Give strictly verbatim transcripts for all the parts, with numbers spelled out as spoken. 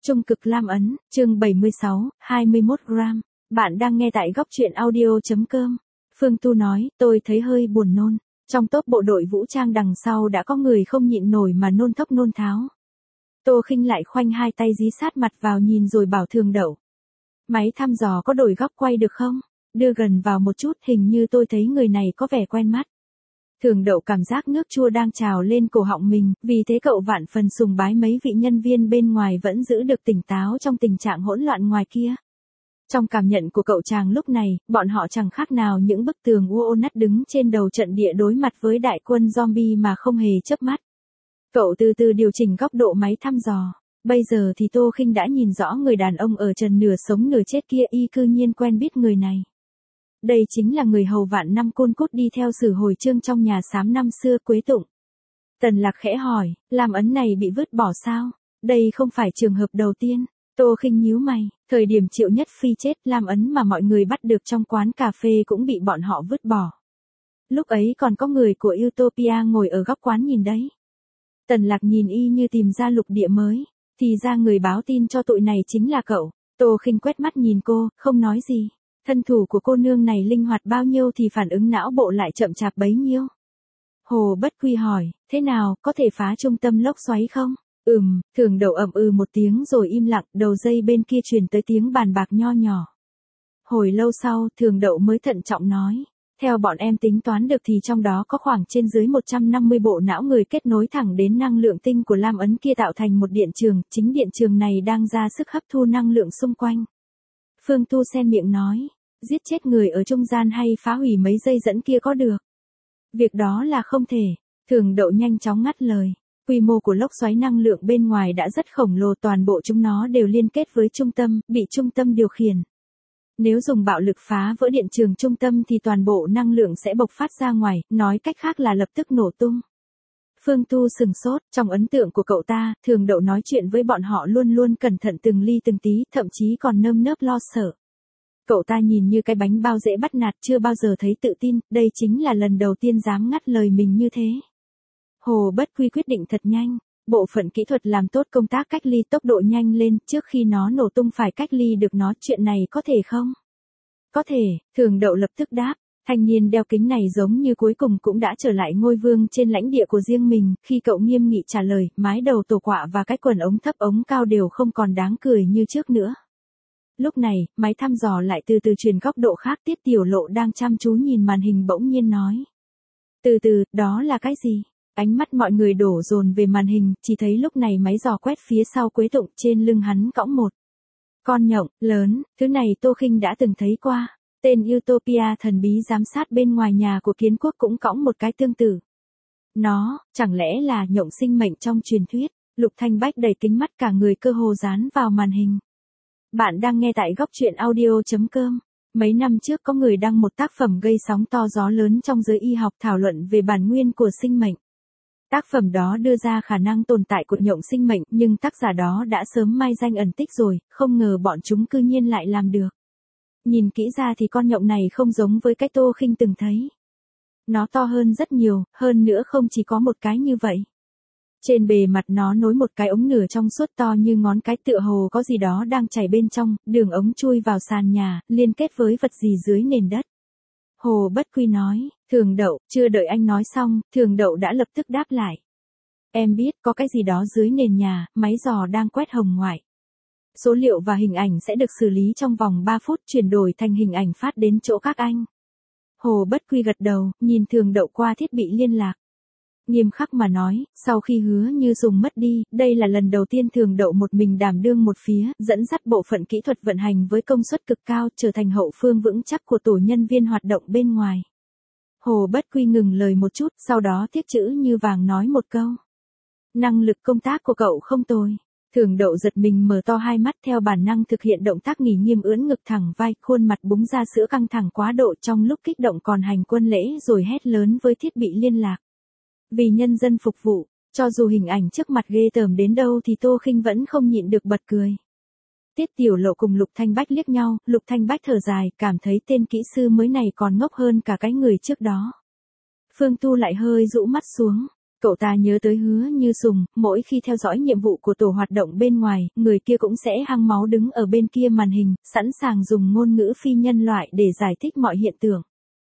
Trung cực Lam Ấn, chương bảy mươi sáu, hai mươi mốt gram. Bạn đang nghe tại góc truyện audio.com. Phương Tu nói, tôi thấy hơi buồn nôn. Trong tốp bộ đội vũ trang đằng sau đã có người không nhịn nổi mà nôn thốc nôn tháo. Tô Khinh lại khoanh hai tay dí sát mặt vào nhìn rồi bảo Thường Đậu. Máy thăm dò có đổi góc quay được không? Đưa gần vào một chút, hình như tôi thấy người này có vẻ quen mắt. Thường Đậu cảm giác nước chua đang trào lên cổ họng mình, vì thế cậu vạn phần sùng bái mấy vị nhân viên bên ngoài vẫn giữ được tỉnh táo trong tình trạng hỗn loạn ngoài kia. Trong cảm nhận của cậu chàng lúc này, bọn họ chẳng khác nào những bức tường u ô nát đứng trên đầu trận địa đối mặt với đại quân zombie mà không hề chớp mắt. Cậu từ từ điều chỉnh góc độ máy thăm dò. Bây giờ thì Tô Khinh đã nhìn rõ người đàn ông ở trần nửa sống nửa chết kia, y cư nhiên quen biết người này. Đây chính là người hầu vạn năm côn cút đi theo Sử Hồi Chương trong nhà xám năm xưa, Quế Tụng. Tần Lạc khẽ hỏi, Lam Ấn này bị vứt bỏ sao? Đây không phải trường hợp đầu tiên. Tô Khinh nhíu mày, thời điểm Triệu Nhất Phi chết, Lam Ấn mà mọi người bắt được trong quán cà phê cũng bị bọn họ vứt bỏ. Lúc ấy còn có người của Utopia ngồi ở góc quán nhìn đấy. Tần Lạc nhìn y như tìm ra lục địa mới, thì ra người báo tin cho tụi này chính là cậu. Tô Khinh quét mắt nhìn cô, không nói gì. Thân thủ của cô nương này linh hoạt bao nhiêu thì phản ứng não bộ lại chậm chạp bấy nhiêu. Hồ Bất Quy hỏi, thế nào, có thể phá trung tâm lốc xoáy không? Ừm, Thường Đậu ậm ừ một tiếng rồi im lặng, đầu dây bên kia truyền tới tiếng bàn bạc nho nhỏ. Hồi lâu sau, Thường Đậu mới thận trọng nói, theo bọn em tính toán được thì trong đó có khoảng trên dưới một trăm năm mươi bộ não người kết nối thẳng đến năng lượng tinh của Lam Ấn kia tạo thành một điện trường, chính điện trường này đang ra sức hấp thu năng lượng xung quanh. Phương Tu xen miệng nói, giết chết người ở trung gian hay phá hủy mấy dây dẫn kia có được? Việc đó là không thể. Thường Đậu nhanh chóng ngắt lời. Quy mô của lốc xoáy năng lượng bên ngoài đã rất khổng lồ, toàn bộ chúng nó đều liên kết với trung tâm, bị trung tâm điều khiển. Nếu dùng bạo lực phá vỡ điện trường trung tâm thì toàn bộ năng lượng sẽ bộc phát ra ngoài, nói cách khác là lập tức nổ tung. Phương Tu sừng sốt, trong ấn tượng của cậu ta, Thường Đậu nói chuyện với bọn họ luôn luôn cẩn thận từng ly từng tí, thậm chí còn nơm nớp lo sợ. Cậu ta nhìn như cái bánh bao dễ bắt nạt, chưa bao giờ thấy tự tin, đây chính là lần đầu tiên dám ngắt lời mình như thế. Hồ Bất Quy quyết định thật nhanh, bộ phận kỹ thuật làm tốt công tác cách ly tốc độ nhanh lên, trước khi nó nổ tung phải cách ly được nó, chuyện này có thể không? Có thể, Thường Đậu lập tức đáp, thanh niên đeo kính này giống như cuối cùng cũng đã trở lại ngôi vương trên lãnh địa của riêng mình, khi cậu nghiêm nghị trả lời, mái đầu tổ quạ và cái quần ống thấp ống cao đều không còn đáng cười như trước nữa. Lúc này, máy thăm dò lại từ từ chuyển góc độ khác, Tiết Tiểu Lộ đang chăm chú nhìn màn hình bỗng nhiên nói. Từ từ, đó là cái gì? Ánh mắt mọi người đổ dồn về màn hình, chỉ thấy lúc này máy dò quét phía sau Quế Tụng, trên lưng hắn cõng một con nhộng lớn, thứ này Tô Khinh đã từng thấy qua. Tên Utopia thần bí giám sát bên ngoài nhà của Kiến Quốc cũng cõng một cái tương tự. Nó, chẳng lẽ là nhộng sinh mệnh trong truyền thuyết? Lục Thanh Bách đầy kính mắt, cả người cơ hồ dán vào màn hình. Bạn đang nghe tại góc truyện audio.com. Mấy năm trước có người đăng một tác phẩm gây sóng to gió lớn trong giới y học thảo luận về bản nguyên của sinh mệnh. Tác phẩm đó đưa ra khả năng tồn tại của nhộng sinh mệnh, nhưng tác giả đó đã sớm mai danh ẩn tích rồi, không ngờ bọn chúng cư nhiên lại làm được. Nhìn kỹ ra thì con nhộng này không giống với cái Tô Khinh từng thấy. Nó to hơn rất nhiều, hơn nữa không chỉ có một cái như vậy. Trên bề mặt nó nối một cái ống nửa trong suốt to như ngón cái, tựa hồ có gì đó đang chảy bên trong, đường ống chui vào sàn nhà, liên kết với vật gì dưới nền đất. Hồ Bất Quy nói, Thường Đậu, chưa đợi anh nói xong, Thường Đậu đã lập tức đáp lại. Em biết có cái gì đó dưới nền nhà, máy dò đang quét hồng ngoại. Số liệu và hình ảnh sẽ được xử lý trong vòng ba phút, chuyển đổi thành hình ảnh phát đến chỗ các anh. Hồ Bất Quy gật đầu, nhìn Thường Đậu qua thiết bị liên lạc. Nghiêm khắc mà nói, sau khi Hứa Như dùng mất đi, đây là lần đầu tiên Thường Đậu một mình đảm đương một phía, dẫn dắt bộ phận kỹ thuật vận hành với công suất cực cao, trở thành hậu phương vững chắc của tổ nhân viên hoạt động bên ngoài. Hồ Bất Quy ngừng lời một chút, sau đó tiếc chữ như vàng nói một câu. Năng lực công tác của cậu không tồi. Thường Đậu giật mình mở to hai mắt, theo bản năng thực hiện động tác nghỉ nghiêm, ưỡn ngực thẳng vai, khuôn mặt búng ra sữa căng thẳng quá độ, trong lúc kích động còn hành quân lễ rồi hét lớn với thiết bị liên lạc. Vì nhân dân phục vụ, cho dù hình ảnh trước mặt ghê tởm đến đâu thì Tô Khinh vẫn không nhịn được bật cười. Tiết Tiểu Lộ cùng Lục Thanh Bách liếc nhau, Lục Thanh Bách thở dài, cảm thấy tên kỹ sư mới này còn ngốc hơn cả cái người trước đó. Phương Tu lại hơi rũ mắt xuống. Cậu ta nhớ tới Hứa Như Sùng, mỗi khi theo dõi nhiệm vụ của tổ hoạt động bên ngoài, người kia cũng sẽ hăng máu đứng ở bên kia màn hình, sẵn sàng dùng ngôn ngữ phi nhân loại để giải thích mọi hiện tượng.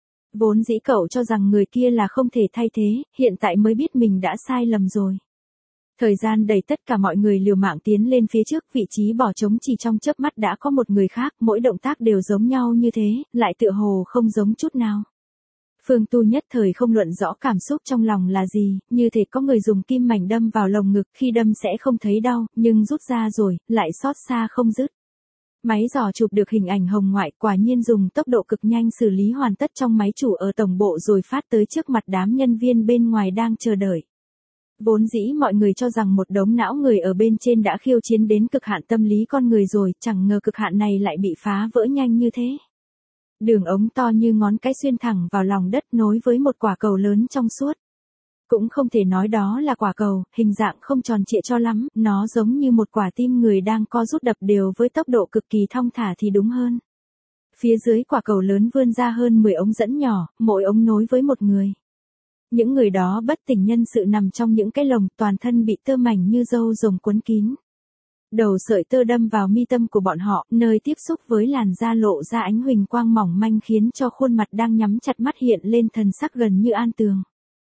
Vốn dĩ cậu cho rằng người kia là không thể thay thế, hiện tại mới biết mình đã sai lầm rồi. Thời gian đầy tất cả mọi người liều mạng tiến lên phía trước, vị trí bỏ trống chỉ trong chớp mắt đã có một người khác, mỗi động tác đều giống nhau như thế, lại tựa hồ không giống chút nào. Phương Tu nhất thời không luận rõ cảm xúc trong lòng là gì, như thể có người dùng kim mảnh đâm vào lồng ngực, khi đâm sẽ không thấy đau, nhưng rút ra rồi, lại xót xa không dứt. Máy dò chụp được hình ảnh hồng ngoại, quả nhiên dùng tốc độ cực nhanh xử lý hoàn tất trong máy chủ ở tổng bộ rồi phát tới trước mặt đám nhân viên bên ngoài đang chờ đợi. Vốn dĩ mọi người cho rằng một đống não người ở bên trên đã khiêu chiến đến cực hạn tâm lý con người rồi, chẳng ngờ cực hạn này lại bị phá vỡ nhanh như thế. Đường ống to như ngón cái xuyên thẳng vào lòng đất nối với một quả cầu lớn trong suốt. Cũng không thể nói đó là quả cầu, hình dạng không tròn trịa cho lắm, nó giống như một quả tim người đang co rút đập đều với tốc độ cực kỳ thong thả thì đúng hơn. Phía dưới quả cầu lớn vươn ra hơn mười ống dẫn nhỏ, mỗi ống nối với một người. Những người đó bất tỉnh nhân sự nằm trong những cái lồng, toàn thân bị tơ mảnh như râu rồng quấn kín. Đầu sợi tơ đâm vào mi tâm của bọn họ, nơi tiếp xúc với làn da lộ ra ánh huỳnh quang mỏng manh khiến cho khuôn mặt đang nhắm chặt mắt hiện lên thần sắc gần như an tường.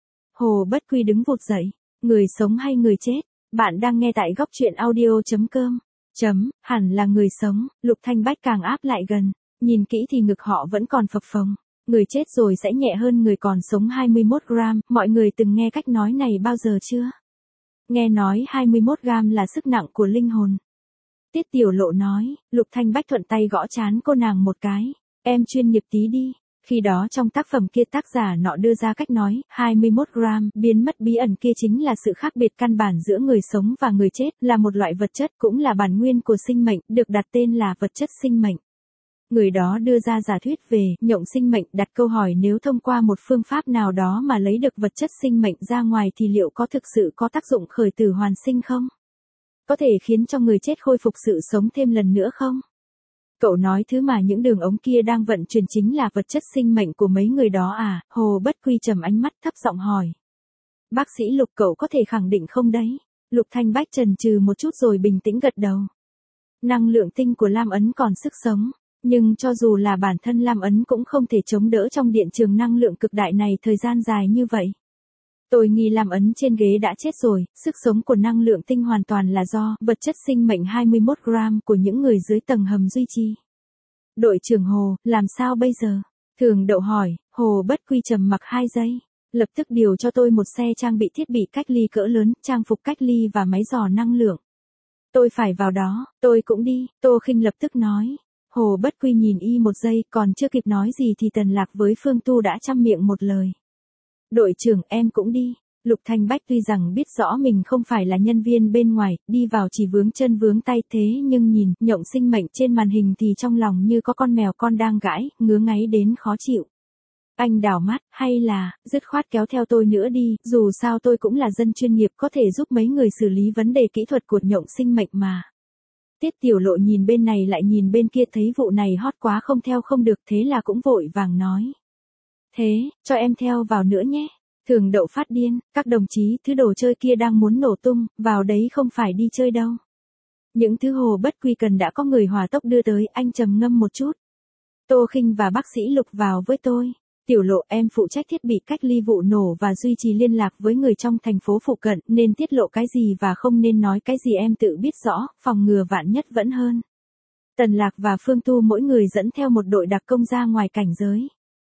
Hồ Bất Quy đứng vụt dậy, người sống hay người chết, bạn đang nghe tại góc truyện audio.com. Chấm, hẳn là người sống, Lục Thanh Bách càng áp lại gần, nhìn kỹ thì ngực họ vẫn còn phập phồng. Người chết rồi sẽ nhẹ hơn người còn sống hai mươi mốt gram, mọi người từng nghe cách nói này bao giờ chưa? Nghe nói hai mươi mốt gam là sức nặng của linh hồn. Tiết Tiểu Lộ nói, Lục Thanh Bách thuận tay gõ chán cô nàng một cái, em chuyên nghiệp tí đi. Khi đó trong tác phẩm kia tác giả nọ đưa ra cách nói, hai mươi mốt gram, biến mất bí ẩn kia chính là sự khác biệt căn bản giữa người sống và người chết, là một loại vật chất cũng là bản nguyên của sinh mệnh, được đặt tên là vật chất sinh mệnh. Người đó đưa ra giả thuyết về nhộng sinh mệnh, đặt câu hỏi nếu thông qua một phương pháp nào đó mà lấy được vật chất sinh mệnh ra ngoài thì liệu có thực sự có tác dụng khởi tử hoàn sinh không? Có thể khiến cho người chết khôi phục sự sống thêm lần nữa không? Cậu nói thứ mà những đường ống kia đang vận chuyển chính là vật chất sinh mệnh của mấy người đó à? Hồ Bất Quy trầm ánh mắt thấp giọng hỏi. Bác sĩ Lục, cậu có thể khẳng định không đấy? Lục Thanh Bách chần chừ một chút rồi bình tĩnh gật đầu. Năng lượng tinh của Lam Ấn còn sức sống, nhưng cho dù là bản thân Lam Ấn cũng không thể chống đỡ trong điện trường năng lượng cực đại này thời gian dài như vậy. Tôi nghi Lam Ấn trên ghế đã chết rồi, sức sống của năng lượng tinh hoàn toàn là do vật chất sinh mệnh hai mươi mốt gram của những người dưới tầng hầm duy trì. Đội trưởng Hồ, làm sao bây giờ? Thường Đậu hỏi. Hồ Bất Quy trầm mặc hai giây. Lập tức điều cho tôi một xe trang bị thiết bị cách ly cỡ lớn, trang phục cách ly và máy dò năng lượng. Tôi phải vào đó, tôi cũng đi, Tô Khinh lập tức nói. Hồ Bất Quy nhìn y một giây, còn chưa kịp nói gì thì Tần Lạc với Phương Tu đã chăm miệng một lời. Đội trưởng, em cũng đi. Lục Thanh Bách tuy rằng biết rõ mình không phải là nhân viên bên ngoài, đi vào chỉ vướng chân vướng tay thế nhưng nhìn nhộng sinh mệnh trên màn hình thì trong lòng như có con mèo con đang gãi, ngứa ngáy đến khó chịu. Anh đảo mắt, hay là, dứt khoát kéo theo tôi nữa đi, dù sao tôi cũng là dân chuyên nghiệp có thể giúp mấy người xử lý vấn đề kỹ thuật của nhộng sinh mệnh mà. Tiết Tiểu Lộ nhìn bên này lại nhìn bên kia thấy vụ này hot quá không theo không được thế là cũng vội vàng nói. Thế, cho em theo vào nữa nhé. Thường Đậu phát điên, các đồng chí, thứ đồ chơi kia đang muốn nổ tung, vào đấy không phải đi chơi đâu. Những thứ Hồ Bất Quy cần đã có người hỏa tốc đưa tới, anh trầm ngâm một chút. Tô Khinh và bác sĩ Lục vào với tôi. Tiểu Lộ, em phụ trách thiết bị cách ly vụ nổ và duy trì liên lạc với người trong thành phố phụ cận, nên tiết lộ cái gì và không nên nói cái gì em tự biết rõ, phòng ngừa vạn nhất vẫn hơn. Tần Lạc và Phương Tu mỗi người dẫn theo một đội đặc công ra ngoài cảnh giới.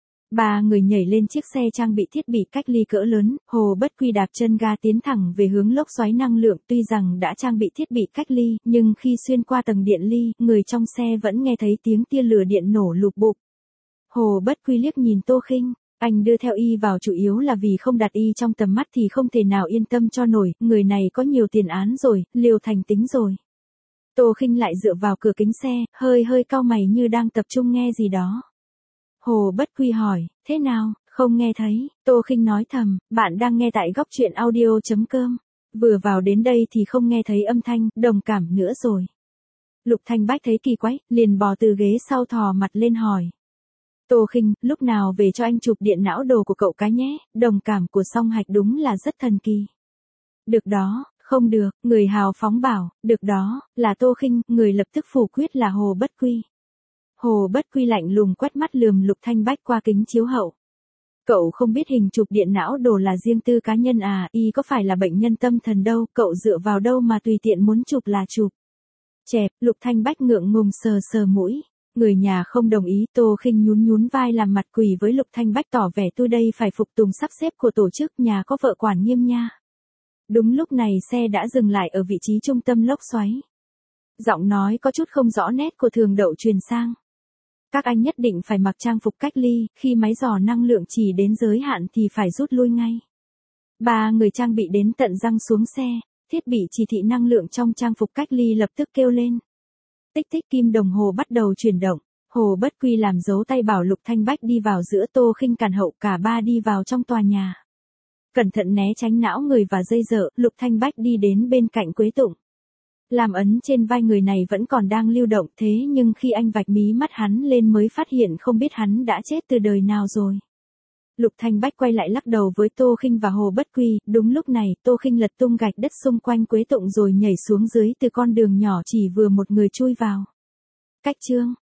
Ba người nhảy lên chiếc xe trang bị thiết bị cách ly cỡ lớn, Hồ Bất Quy đạp chân ga tiến thẳng về hướng lốc xoáy năng lượng, tuy rằng đã trang bị thiết bị cách ly, nhưng khi xuyên qua tầng điện ly, người trong xe vẫn nghe thấy tiếng tia lửa điện nổ lục bục. Hồ Bất Quy liếc nhìn Tô Khinh, anh đưa theo y vào chủ yếu là vì không đặt y trong tầm mắt thì không thể nào yên tâm cho nổi, người này có nhiều tiền án rồi, liều thành tính rồi. Tô Khinh lại dựa vào cửa kính xe, hơi hơi cau mày như đang tập trung nghe gì đó. Hồ Bất Quy hỏi, thế nào, không nghe thấy? Tô Khinh nói thầm, bạn đang nghe tại góc truyện audio.com. Vừa vào đến đây thì không nghe thấy âm thanh, đồng cảm nữa rồi. Lục Thanh Bách thấy kỳ quái, liền bò từ ghế sau thò mặt lên hỏi. Tô Khinh, lúc nào về cho anh chụp điện não đồ của cậu cái nhé, đồng cảm của Song Hạch đúng là rất thần kỳ. Được đó, không được, người hào phóng bảo, được đó, là Tô Khinh, người lập tức phủ quyết là Hồ Bất Quy. Hồ Bất Quy lạnh lùng quét mắt lườm Lục Thanh Bách qua kính chiếu hậu. Cậu không biết hình chụp điện não đồ là riêng tư cá nhân à, y có phải là bệnh nhân tâm thần đâu, cậu dựa vào đâu mà tùy tiện muốn chụp là chụp. Chẹp, Lục Thanh Bách ngượng ngùng sờ sờ mũi. Người nhà không đồng ý, Tô Khinh nhún nhún vai làm mặt quỷ với Lục Thanh Bách tỏ vẻ tôi đây phải phục tùng sắp xếp của tổ chức, nhà có vợ quản nghiêm nha. Đúng lúc này xe đã dừng lại ở vị trí trung tâm lốc xoáy. Giọng nói có chút không rõ nét của Thường Đậu truyền sang. Các anh nhất định phải mặc trang phục cách ly, khi máy dò năng lượng chỉ đến giới hạn thì phải rút lui ngay. Ba người trang bị đến tận răng xuống xe, thiết bị chỉ thị năng lượng trong trang phục cách ly lập tức kêu lên. Tích tích kim đồng hồ bắt đầu chuyển động, Hồ Bất Quy làm dấu tay bảo Lục Thanh Bách đi vào giữa, Tô Khinh cản hậu, cả ba đi vào trong tòa nhà. Cẩn thận né tránh não người và dây dợ, Lục Thanh Bách đi đến bên cạnh Quế Tụng. Làm ấn trên vai người này vẫn còn đang lưu động, thế nhưng khi anh vạch mí mắt hắn lên mới phát hiện không biết hắn đã chết từ đời nào rồi. Lục Thanh Bách quay lại lắc đầu với Tô Khinh và Hồ Bất Quy, đúng lúc này, Tô Khinh lật tung gạch đất xung quanh Quế Tụng rồi nhảy xuống dưới từ con đường nhỏ chỉ vừa một người chui vào. Cách chương